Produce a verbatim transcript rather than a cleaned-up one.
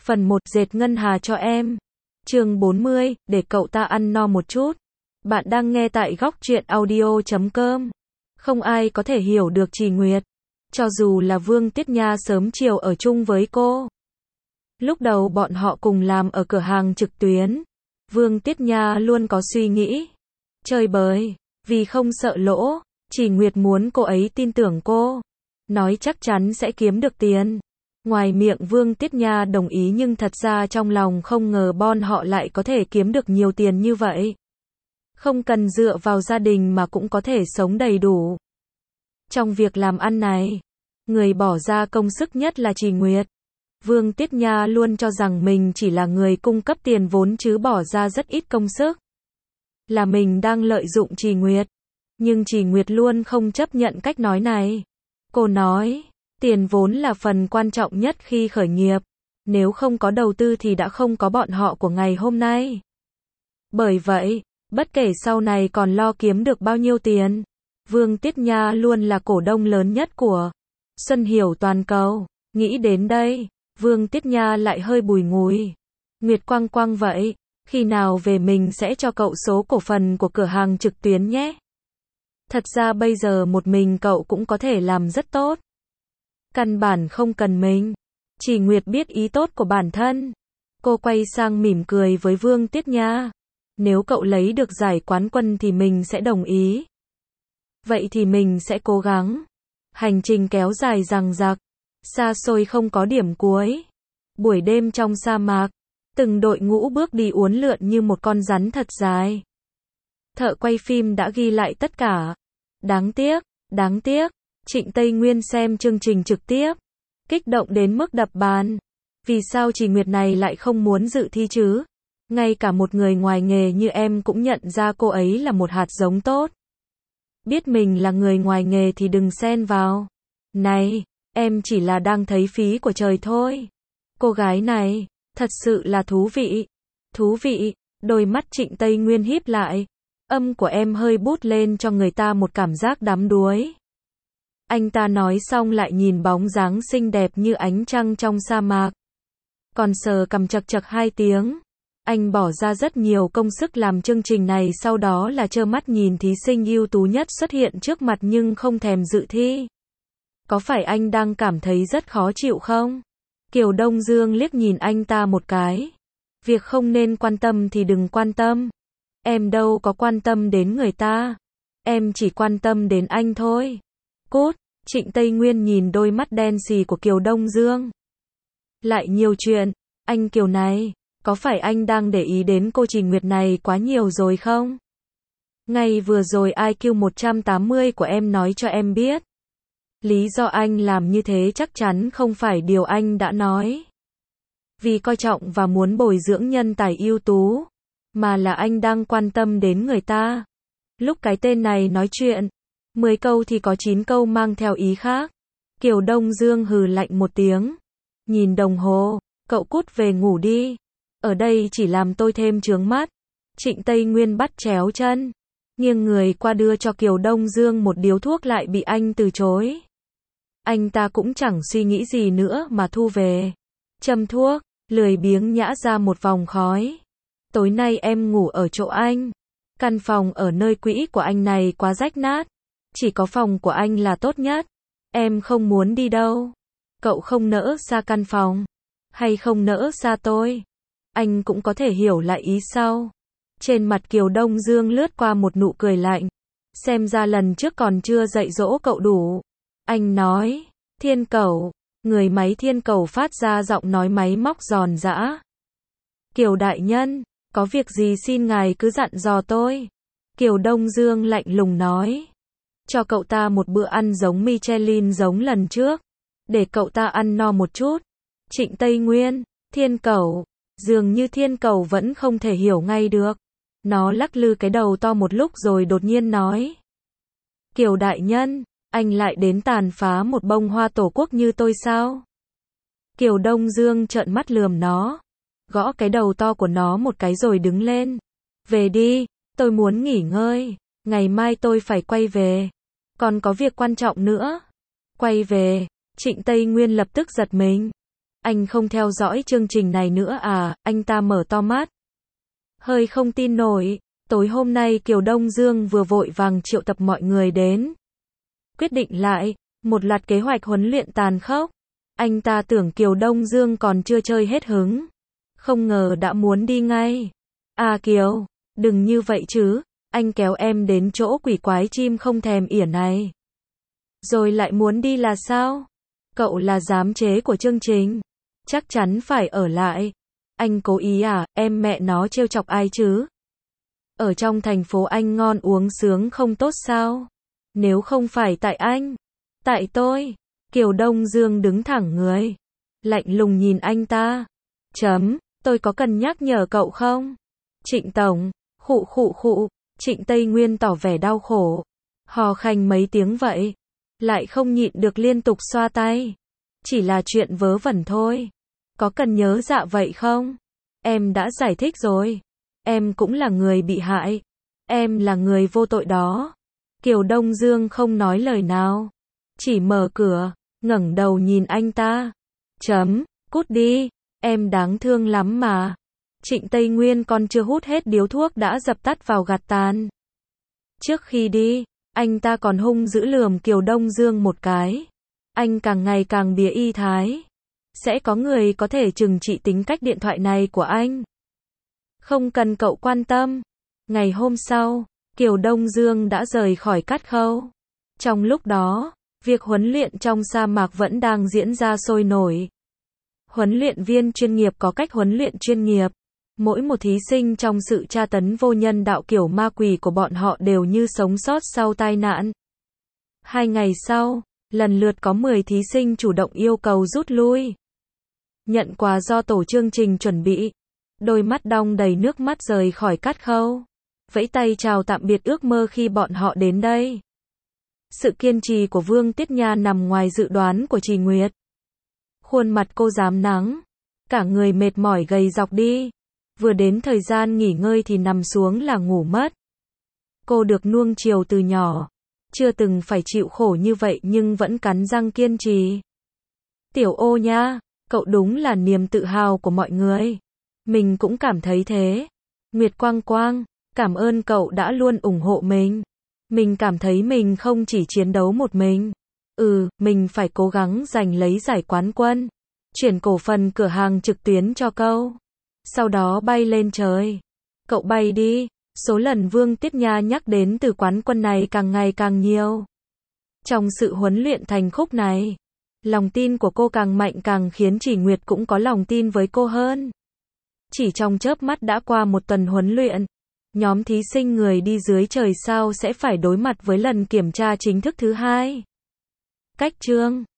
Phần một, dệt ngân hà cho em. Chương bốn mươi, để cậu ta ăn no một chút. Bạn đang nghe tại góc truyện audio chấm com. Không ai có thể hiểu được Trì Nguyệt. Cho dù là Vương Tiết Nha sớm chiều ở chung với cô. Lúc đầu bọn họ cùng làm ở cửa hàng trực tuyến. Vương Tiết Nha luôn có suy nghĩ. Chơi bời. Vì không sợ lỗ, Trì Nguyệt muốn cô ấy tin tưởng cô. Nói chắc chắn sẽ kiếm được tiền. Ngoài miệng Vương Tiết Nha đồng ý nhưng thật ra trong lòng không ngờ bọn họ lại có thể kiếm được nhiều tiền như vậy. Không cần dựa vào gia đình mà cũng có thể sống đầy đủ. Trong việc làm ăn này, người bỏ ra công sức nhất là Trì Nguyệt. Vương Tiết Nha luôn cho rằng mình chỉ là người cung cấp tiền vốn chứ bỏ ra rất ít công sức. Là mình đang lợi dụng Trì Nguyệt. Nhưng Trì Nguyệt luôn không chấp nhận cách nói này. Cô nói, tiền vốn là phần quan trọng nhất khi khởi nghiệp. Nếu không có đầu tư thì đã không có bọn họ của ngày hôm nay. Bởi vậy, bất kể sau này còn lo kiếm được bao nhiêu tiền, Vương Tiết Nha luôn là cổ đông lớn nhất của Xuân Hiểu toàn cầu. Nghĩ đến đây, Vương Tiết Nha lại hơi bùi ngùi. Nguyệt Quang Quang vậy, khi nào về mình sẽ cho cậu số cổ phần của cửa hàng trực tuyến nhé. Thật ra bây giờ một mình cậu cũng có thể làm rất tốt. Căn bản không cần mình. Trì Nguyệt biết ý tốt của bản thân. Cô quay sang mỉm cười với Vương Tiết Nha. Nếu cậu lấy được giải quán quân thì mình sẽ đồng ý. Vậy thì mình sẽ cố gắng. Hành trình kéo dài dằng dặc, xa xôi không có điểm cuối. Buổi đêm trong sa mạc, từng đội ngũ bước đi uốn lượn như một con rắn thật dài. Thợ quay phim đã ghi lại tất cả. Đáng tiếc, đáng tiếc, Trịnh Tây Nguyên xem chương trình trực tiếp, kích động đến mức đập bàn. Vì sao Trì Nguyệt này lại không muốn dự thi chứ? Ngay cả một người ngoài nghề như em cũng nhận ra cô ấy là một hạt giống tốt. Biết mình là người ngoài nghề thì đừng xen vào. Này, em chỉ là đang thấy phí của trời thôi. Cô gái này, thật sự là thú vị. Thú vị, đôi mắt Trịnh Tây Nguyên híp lại. Âm của em hơi bút lên cho người ta một cảm giác đắm đuối. Anh ta nói xong lại nhìn bóng dáng xinh đẹp như ánh trăng trong sa mạc. Còn sờ cằm chật chật hai tiếng. Anh bỏ ra rất nhiều công sức làm chương trình này, sau đó là trơ mắt nhìn thí sinh ưu tú nhất xuất hiện trước mặt nhưng không thèm dự thi. Có phải anh đang cảm thấy rất khó chịu không? Kiều Đông Dương liếc nhìn anh ta một cái. Việc không nên quan tâm thì đừng quan tâm. Em đâu có quan tâm đến người ta. Em chỉ quan tâm đến anh thôi. Cút, Trịnh Tây Nguyên nhìn đôi mắt đen xì của Kiều Đông Dương. Lại nhiều chuyện, anh Kiều này, có phải anh đang để ý đến cô Trì Nguyệt này quá nhiều rồi không? Ngay vừa rồi i kiu một trăm tám mươi của em nói cho em biết. Lý do anh làm như thế chắc chắn không phải điều anh đã nói. Vì coi trọng và muốn bồi dưỡng nhân tài ưu tú. Mà là anh đang quan tâm đến người ta. Lúc cái tên này nói chuyện, mười câu thì có chín câu mang theo ý khác. Kiều Đông Dương hừ lạnh một tiếng. Nhìn đồng hồ, cậu cút về ngủ đi. Ở đây chỉ làm tôi thêm chướng mắt. Trịnh Tây Nguyên bắt chéo chân, nghiêng người qua đưa cho Kiều Đông Dương một điếu thuốc lại bị anh từ chối. Anh ta cũng chẳng suy nghĩ gì nữa mà thu về. Châm thuốc, lười biếng nhả ra một vòng khói. Tối nay em ngủ ở chỗ anh. Căn phòng ở nơi quỹ của anh này quá rách nát. Chỉ có phòng của anh là tốt nhất. Em không muốn đi đâu. Cậu không nỡ xa căn phòng. Hay không nỡ xa tôi. Anh cũng có thể hiểu lại ý sau. Trên mặt Kiều Đông Dương lướt qua một nụ cười lạnh. Xem ra lần trước còn chưa dạy dỗ cậu đủ. Anh nói, Thiên Cẩu. Người máy Thiên Cẩu phát ra giọng nói máy móc giòn giã. Kiều đại nhân, có việc gì xin ngài cứ dặn dò tôi. Kiều Đông Dương lạnh lùng nói. Cho cậu ta một bữa ăn giống Michelin giống lần trước. Để cậu ta ăn no một chút. Trịnh Tây Nguyên, Thiên Cẩu. Dường như Thiên Cẩu vẫn không thể hiểu ngay được. Nó lắc lư cái đầu to một lúc rồi đột nhiên nói. Kiều đại nhân, anh lại đến tàn phá một bông hoa tổ quốc như tôi sao? Kiều Đông Dương trợn mắt lườm nó. Gõ cái đầu to của nó một cái rồi đứng lên. Về đi, tôi muốn nghỉ ngơi. Ngày mai tôi phải quay về. Còn có việc quan trọng nữa. Quay về, Trịnh Tây Nguyên lập tức giật mình. Anh không theo dõi chương trình này nữa à? Anh ta mở to mắt. Hơi không tin nổi. Tối hôm nay Kiều Đông Dương vừa vội vàng triệu tập mọi người đến. Quyết định lại, một loạt kế hoạch huấn luyện tàn khốc. Anh ta tưởng Kiều Đông Dương còn chưa chơi hết hứng. Không ngờ đã muốn đi ngay. À Kiều, đừng như vậy chứ. Anh kéo em đến chỗ quỷ quái chim không thèm ỉa này. Rồi lại muốn đi là sao? Cậu là giám chế của chương trình. Chắc chắn phải ở lại. Anh cố ý à? Em mẹ nó trêu chọc ai chứ? Ở trong thành phố anh ngon uống sướng không tốt sao? Nếu không phải tại anh, tại tôi. Kiều Đông Dương đứng thẳng người, lạnh lùng nhìn anh ta. Chấm, tôi có cần nhắc nhở cậu không? Trịnh Tổng, khụ khụ khụ. Trịnh Tây Nguyên tỏ vẻ đau khổ, hò khành mấy tiếng vậy, lại không nhịn được liên tục xoa tay. Chỉ là chuyện vớ vẩn thôi. Có cần nhớ dạ vậy không? Em đã giải thích rồi. Em cũng là người bị hại. Em là người vô tội đó. Kiều Đông Dương không nói lời nào, chỉ mở cửa, ngẩng đầu nhìn anh ta. Chấm, cút đi, em đáng thương lắm mà. Trịnh Tây Nguyên còn chưa hút hết điếu thuốc đã dập tắt vào gạt tàn. Trước khi đi, anh ta còn hung dữ lườm Kiều Đông Dương một cái. Anh càng ngày càng bía y thái. Sẽ có người có thể trừng trị tính cách điện thoại này của anh. Không cần cậu quan tâm. Ngày hôm sau, Kiều Đông Dương đã rời khỏi Cát Khâu. Trong lúc đó, việc huấn luyện trong sa mạc vẫn đang diễn ra sôi nổi. Huấn luyện viên chuyên nghiệp có cách huấn luyện chuyên nghiệp. Mỗi một thí sinh trong sự tra tấn vô nhân đạo kiểu ma quỷ của bọn họ đều như sống sót sau tai nạn. Hai ngày sau, lần lượt có mười thí sinh chủ động yêu cầu rút lui. Nhận quà do tổ chương trình chuẩn bị. Đôi mắt đong đầy nước mắt rời khỏi Cát Khâu. Vẫy tay chào tạm biệt ước mơ khi bọn họ đến đây. Sự kiên trì của Vương Tiết Nha nằm ngoài dự đoán của Trì Nguyệt. Khuôn mặt cô rám nắng. Cả người mệt mỏi gầy dọc đi. Vừa đến thời gian nghỉ ngơi thì nằm xuống là ngủ mất. Cô được nuông chiều từ nhỏ. Chưa từng phải chịu khổ như vậy nhưng vẫn cắn răng kiên trì. Tiểu Ô nha, cậu đúng là niềm tự hào của mọi người. Mình cũng cảm thấy thế. Nguyệt Quang Quang, cảm ơn cậu đã luôn ủng hộ mình. Mình cảm thấy mình không chỉ chiến đấu một mình. Ừ, mình phải cố gắng giành lấy giải quán quân. Chuyển cổ phần cửa hàng trực tuyến cho cậu. Sau đó bay lên trời. Cậu bay đi. Số lần Vương Tiết Nha nhắc đến từ quán quân này càng ngày càng nhiều. Trong sự huấn luyện thành khúc này, lòng tin của cô càng mạnh càng khiến Trì Nguyệt cũng có lòng tin với cô hơn. Chỉ trong chớp mắt đã qua một tuần huấn luyện, nhóm thí sinh người đi dưới trời sao sẽ phải đối mặt với lần kiểm tra chính thức thứ hai. Cách chương